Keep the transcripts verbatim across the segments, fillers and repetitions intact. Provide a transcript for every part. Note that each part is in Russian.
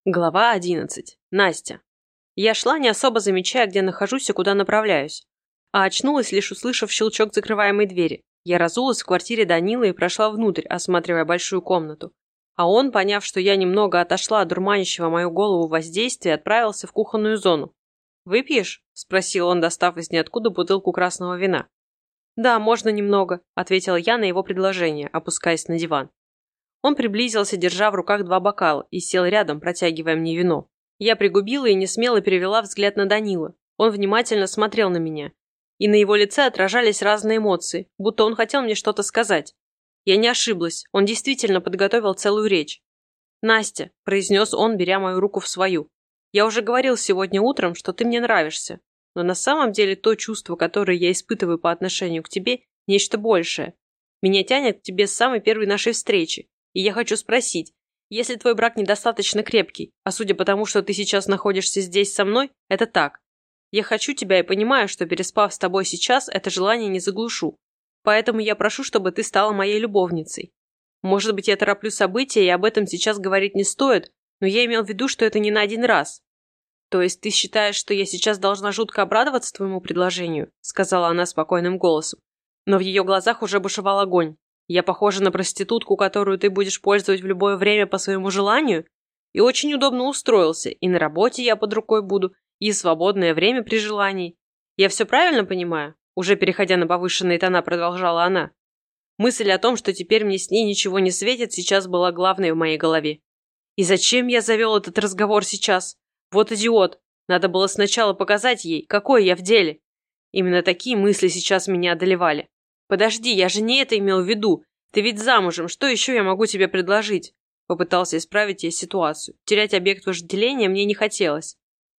Глава одиннадцать. Настя. Я шла, не особо замечая, где нахожусь и куда направляюсь. А очнулась, лишь услышав щелчок закрываемой двери. Я разулась в квартире Данилы и прошла внутрь, осматривая большую комнату. А он, поняв, что я немного отошла от дурманящего мою голову воздействия, отправился в кухонную зону. «Выпьешь?» – спросил он, достав из ниоткуда бутылку красного вина. «Да, можно немного», – ответила я на его предложение, опускаясь на диван. Он приблизился, держа в руках два бокала, и сел рядом, протягивая мне вино. Я пригубила и несмело перевела взгляд на Данила. Он внимательно смотрел на меня. И на его лице отражались разные эмоции, будто он хотел мне что-то сказать. Я не ошиблась, он действительно подготовил целую речь. «Настя», – произнес он, беря мою руку в свою, – «я уже говорил сегодня утром, что ты мне нравишься. Но на самом деле то чувство, которое я испытываю по отношению к тебе, нечто большее. Меня тянет к тебе с самой первой нашей встречи. И я хочу спросить, если твой брак недостаточно крепкий, а судя по тому, что ты сейчас находишься здесь со мной, это так. Я хочу тебя и понимаю, что переспав с тобой сейчас, это желание не заглушу. Поэтому я прошу, чтобы ты стала моей любовницей. Может быть, я тороплю события, и об этом сейчас говорить не стоит, но я имел в виду, что это не на один раз». «То есть ты считаешь, что я сейчас должна жутко обрадоваться твоему предложению?» сказала она спокойным голосом. Но в ее глазах уже бушевал огонь. «Я похожа на проститутку, которую ты будешь пользовать в любое время по своему желанию? И очень удобно устроился, и на работе я под рукой буду, и свободное время при желании. Я все правильно понимаю?» Уже переходя на повышенные тона, продолжала она. Мысль о том, что теперь мне с ней ничего не светит, сейчас была главной в моей голове. И зачем я завел этот разговор сейчас? Вот идиот. Надо было сначала показать ей, какой я в деле. Именно такие мысли сейчас меня одолевали. «Подожди, я же не это имел в виду. Ты ведь замужем, что еще я могу тебе предложить?» Попытался исправить я ситуацию. Терять объект вожделения мне не хотелось.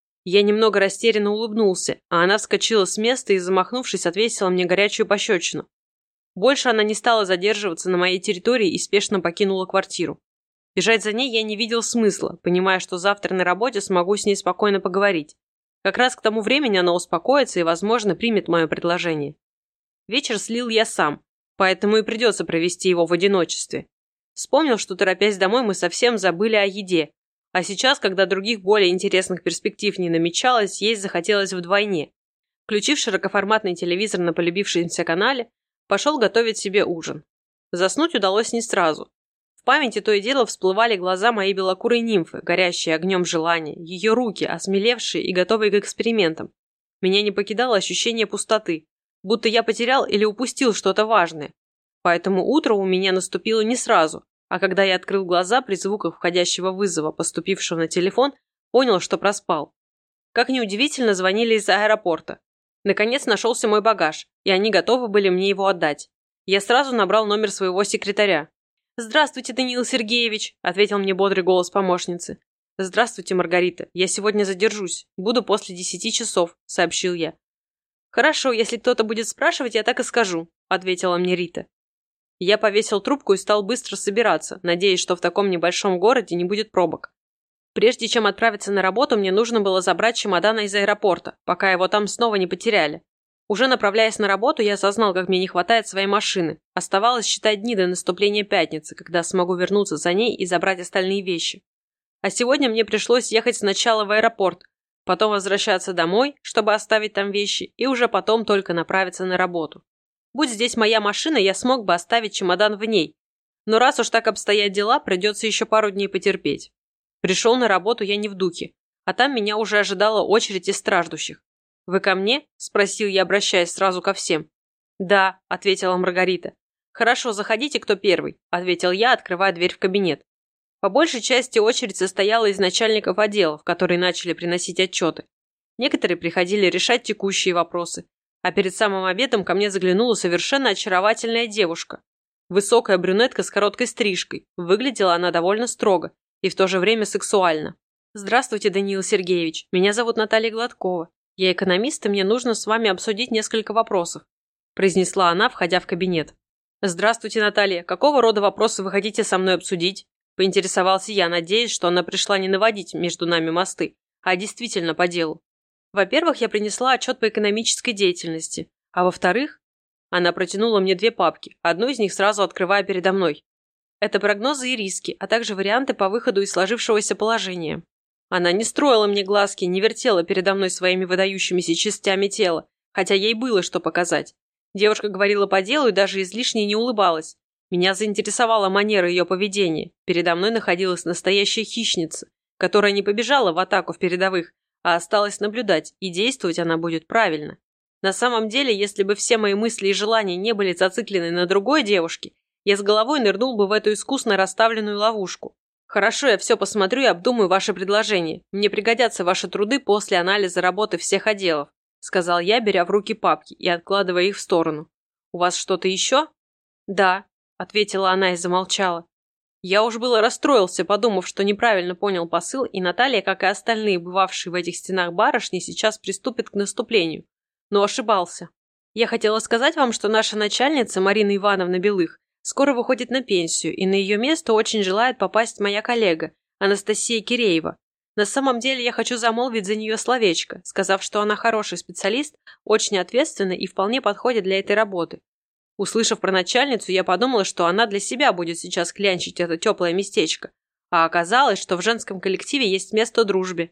Я немного растерянно улыбнулся, а она вскочила с места и, замахнувшись, отвесила мне горячую пощечину. Больше она не стала задерживаться на моей территории и спешно покинула квартиру. Бежать за ней я не видел смысла, понимая, что завтра на работе смогу с ней спокойно поговорить. Как раз к тому времени она успокоится и, возможно, примет мое предложение. Вечер слил я сам, поэтому и придется провести его в одиночестве. Вспомнил, что, торопясь домой, мы совсем забыли о еде. А сейчас, когда других более интересных перспектив не намечалось, есть захотелось вдвойне. Включив широкоформатный телевизор на полюбившемся канале, пошел готовить себе ужин. Заснуть удалось не сразу. В памяти то и дело всплывали глаза моей белокурой нимфы, горящие огнем желания, ее руки, осмелевшие и готовые к экспериментам. Меня не покидало ощущение пустоты, будто я потерял или упустил что-то важное. Поэтому утро у меня наступило не сразу, а когда я открыл глаза при звуках входящего вызова, поступившего на телефон, понял, что проспал. Как неудивительно, звонили из аэропорта. Наконец нашелся мой багаж, и они готовы были мне его отдать. Я сразу набрал номер своего секретаря. «Здравствуйте, Даниил Сергеевич», — ответил мне бодрый голос помощницы. «Здравствуйте, Маргарита. Я сегодня задержусь. Буду после десяти часов», — сообщил я. «Хорошо, если кто-то будет спрашивать, я так и скажу», — ответила мне Рита. Я повесил трубку и стал быстро собираться, надеясь, что в таком небольшом городе не будет пробок. Прежде чем отправиться на работу, мне нужно было забрать чемодан из аэропорта, пока его там снова не потеряли. Уже направляясь на работу, я осознал, как мне не хватает своей машины. Оставалось считать дни до наступления пятницы, когда смогу вернуться за ней и забрать остальные вещи. А сегодня мне пришлось ехать сначала в аэропорт, потом возвращаться домой, чтобы оставить там вещи, и уже потом только направиться на работу. Будь здесь моя машина, я смог бы оставить чемодан в ней. Но раз уж так обстоят дела, придется еще пару дней потерпеть. Пришел на работу я не в духе, а там меня уже ожидала очередь из страждущих. «Вы ко мне?» – спросил я, обращаясь сразу ко всем. «Да», – ответила Маргарита. «Хорошо, заходите, кто первый», – ответил я, открывая дверь в кабинет. По большей части очередь состояла из начальников отделов, которые начали приносить отчеты. Некоторые приходили решать текущие вопросы. А перед самым обедом ко мне заглянула совершенно очаровательная девушка. Высокая брюнетка с короткой стрижкой. Выглядела она довольно строго и в то же время сексуально. «Здравствуйте, Даниил Сергеевич. Меня зовут Наталья Гладкова. Я экономист, и мне нужно с вами обсудить несколько вопросов», произнесла она, входя в кабинет. «Здравствуйте, Наталья. Какого рода вопросы вы хотите со мной обсудить?» Поинтересовался я, надеясь, что она пришла не наводить между нами мосты, а действительно по делу. Во-первых, я принесла отчет по экономической деятельности, а во-вторых, она протянула мне две папки, одну из них сразу открывая передо мной. Это прогнозы и риски, а также варианты по выходу из сложившегося положения. Она не строила мне глазки, не вертела передо мной своими выдающимися частями тела, хотя ей было что показать. Девушка говорила по делу и даже излишне не улыбалась. Меня заинтересовала манера ее поведения. Передо мной находилась настоящая хищница, которая не побежала в атаку в передовых, а осталась наблюдать, и действовать она будет правильно. На самом деле, если бы все мои мысли и желания не были зациклены на другой девушке, я с головой нырнул бы в эту искусно расставленную ловушку. Хорошо, я все посмотрю и обдумаю ваше предложение. Мне пригодятся ваши труды после анализа работы всех отделов, сказал я, беря в руки папки и откладывая их в сторону. У вас что-то еще? Да, ответила она и замолчала. Я уж было расстроился, подумав, что неправильно понял посыл, и Наталья, как и остальные бывавшие в этих стенах барышни, сейчас приступит к наступлению. Но ошибался. Я хотела сказать вам, что наша начальница, Марина Ивановна Белых, скоро выходит на пенсию, и на ее место очень желает попасть моя коллега, Анастасия Киреева. На самом деле я хочу замолвить за нее словечко, сказав, что она хороший специалист, очень ответственный и вполне подходит для этой работы. Услышав про начальницу, я подумала, что она для себя будет сейчас клянчить это теплое местечко, а оказалось, что в женском коллективе есть место дружбе.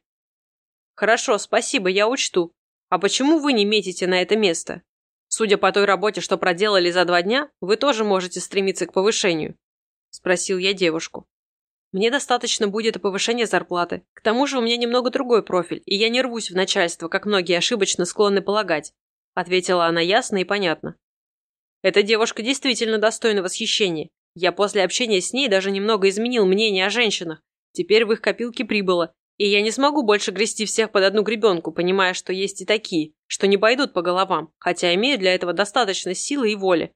Хорошо, спасибо, я учту. А почему вы не метите на это место? Судя по той работе, что проделали за два дня, вы тоже можете стремиться к повышению, спросил я девушку. Мне достаточно будет и повышения зарплаты. К тому же у меня немного другой профиль, и я не рвусь в начальство, как многие ошибочно склонны полагать, ответила она ясно и понятно. Эта девушка действительно достойна восхищения. Я после общения с ней даже немного изменил мнение о женщинах. Теперь в их копилке прибыло, и я не смогу больше грести всех под одну гребенку, понимая, что есть и такие, что не пойдут по головам, хотя имею для этого достаточно силы и воли.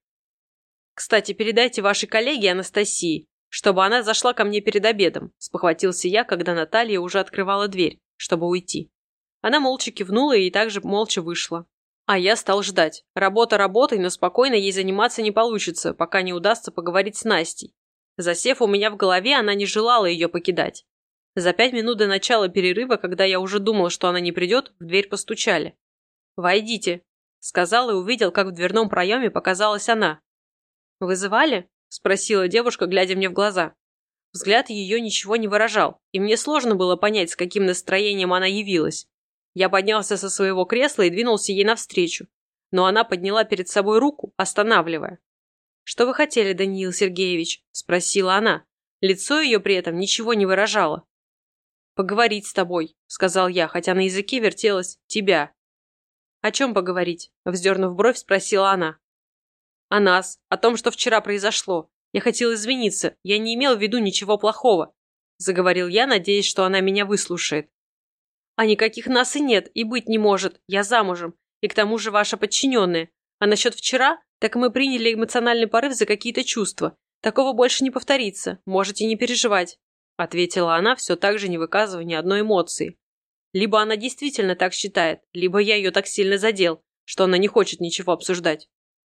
Кстати, передайте вашей коллеге Анастасии, чтобы она зашла ко мне перед обедом, спохватился я, когда Наталья уже открывала дверь, чтобы уйти. Она молча кивнула и также молча вышла. А я стал ждать. Работа работой, но спокойно ей заниматься не получится, пока не удастся поговорить с Настей. Засев у меня в голове, она не желала ее покидать. За пять минут до начала перерыва, когда я уже думал, что она не придет, в дверь постучали. «Войдите», — сказал и увидел, как в дверном проеме показалась она. «Вызывали?» — спросила девушка, глядя мне в глаза. Взгляд ее ничего не выражал, и мне сложно было понять, с каким настроением она явилась. Я поднялся со своего кресла и двинулся ей навстречу, но она подняла перед собой руку, останавливая. «Что вы хотели, Даниил Сергеевич?» – спросила она. Лицо ее при этом ничего не выражало. «Поговорить с тобой», – сказал я, хотя на языке вертелось «тебя». «О чем поговорить?» – вздернув бровь, спросила она. «О нас, о том, что вчера произошло. Я хотел извиниться, я не имел в виду ничего плохого», – заговорил я, надеясь, что она меня выслушает. «А никаких нас и нет, и быть не может. Я замужем. И к тому же ваша подчиненная. А насчет вчера, так мы приняли эмоциональный порыв за какие-то чувства. Такого больше не повторится. Можете не переживать», — ответила она, все так же не выказывая ни одной эмоции. Либо она действительно так считает, либо я ее так сильно задел, что она не хочет ничего обсуждать.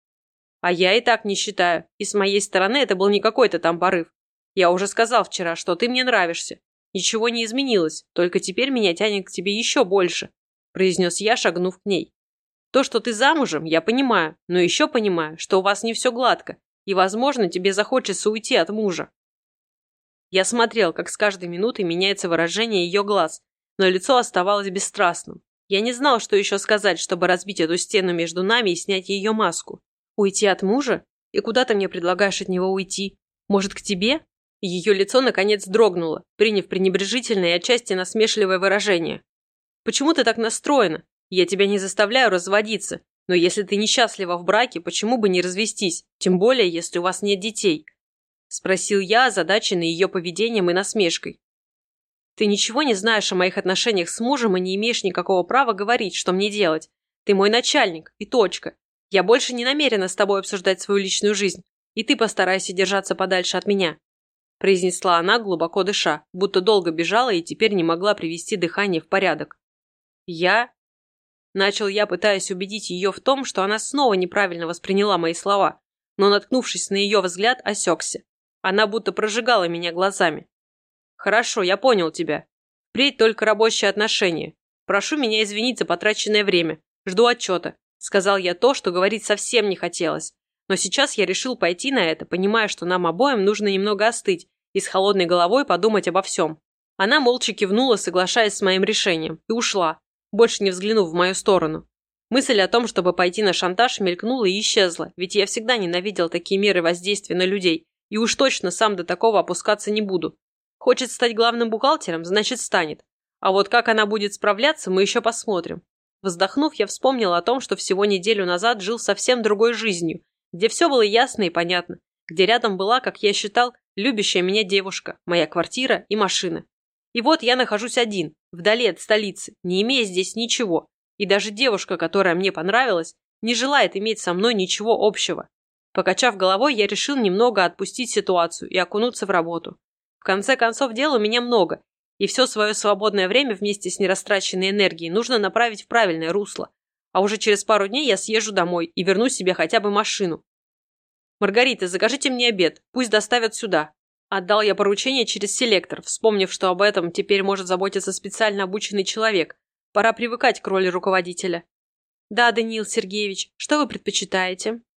А я и так не считаю, и с моей стороны это был не какой-то там порыв. Я уже сказал вчера, что ты мне нравишься. «Ничего не изменилось, только теперь меня тянет к тебе еще больше», – произнес я, шагнув к ней. «То, что ты замужем, я понимаю, но еще понимаю, что у вас не все гладко, и, возможно, тебе захочется уйти от мужа». Я смотрел, как с каждой минутой меняется выражение ее глаз, но лицо оставалось бесстрастным. Я не знал, что еще сказать, чтобы разбить эту стену между нами и снять ее маску. «Уйти от мужа? И куда ты мне предлагаешь от него уйти? Может, к тебе?» Ее лицо, наконец, дрогнуло, приняв пренебрежительное и отчасти насмешливое выражение. «Почему ты так настроена? Я тебя не заставляю разводиться, но если ты несчастлива в браке, почему бы не развестись, тем более, если у вас нет детей?» Спросил я, озадаченный ее поведением и насмешкой. «Ты ничего не знаешь о моих отношениях с мужем и не имеешь никакого права говорить, что мне делать. Ты мой начальник, и точка. Я больше не намерена с тобой обсуждать свою личную жизнь, и ты постарайся держаться подальше от меня», произнесла она, глубоко дыша, будто долго бежала и теперь не могла привести дыхание в порядок. «Я...» Начал я, пытаясь убедить ее в том, что она снова неправильно восприняла мои слова, но, наткнувшись на ее взгляд, осекся. Она будто прожигала меня глазами. «Хорошо, я понял тебя. Впредь только рабочие отношения. Прошу меня извинить за потраченное время. Жду отчета», сказал я то, что говорить совсем не хотелось. Но сейчас я решил пойти на это, понимая, что нам обоим нужно немного остыть и с холодной головой подумать обо всем. Она молча кивнула, соглашаясь с моим решением, и ушла, больше не взглянув в мою сторону. Мысль о том, чтобы пойти на шантаж, мелькнула и исчезла, ведь я всегда ненавидел такие меры воздействия на людей, и уж точно сам до такого опускаться не буду. Хочет стать главным бухгалтером, значит станет. А вот как она будет справляться, мы еще посмотрим. Вздохнув, я вспомнил о том, что всего неделю назад жил совсем другой жизнью, где все было ясно и понятно, где рядом была, как я считал, любящая меня девушка, моя квартира и машина. И вот я нахожусь один, вдали от столицы, не имея здесь ничего, и даже девушка, которая мне понравилась, не желает иметь со мной ничего общего. Покачав головой, я решил немного отпустить ситуацию и окунуться в работу. В конце концов, дел у меня много, и все свое свободное время вместе с нерастраченной энергией нужно направить в правильное русло. А уже через пару дней я съезжу домой и верну себе хотя бы машину. «Маргарита, закажите мне обед, пусть доставят сюда». Отдал я поручение через селектор, вспомнив, что об этом теперь может заботиться специально обученный человек. Пора привыкать к роли руководителя. «Да, Даниил Сергеевич, что вы предпочитаете?»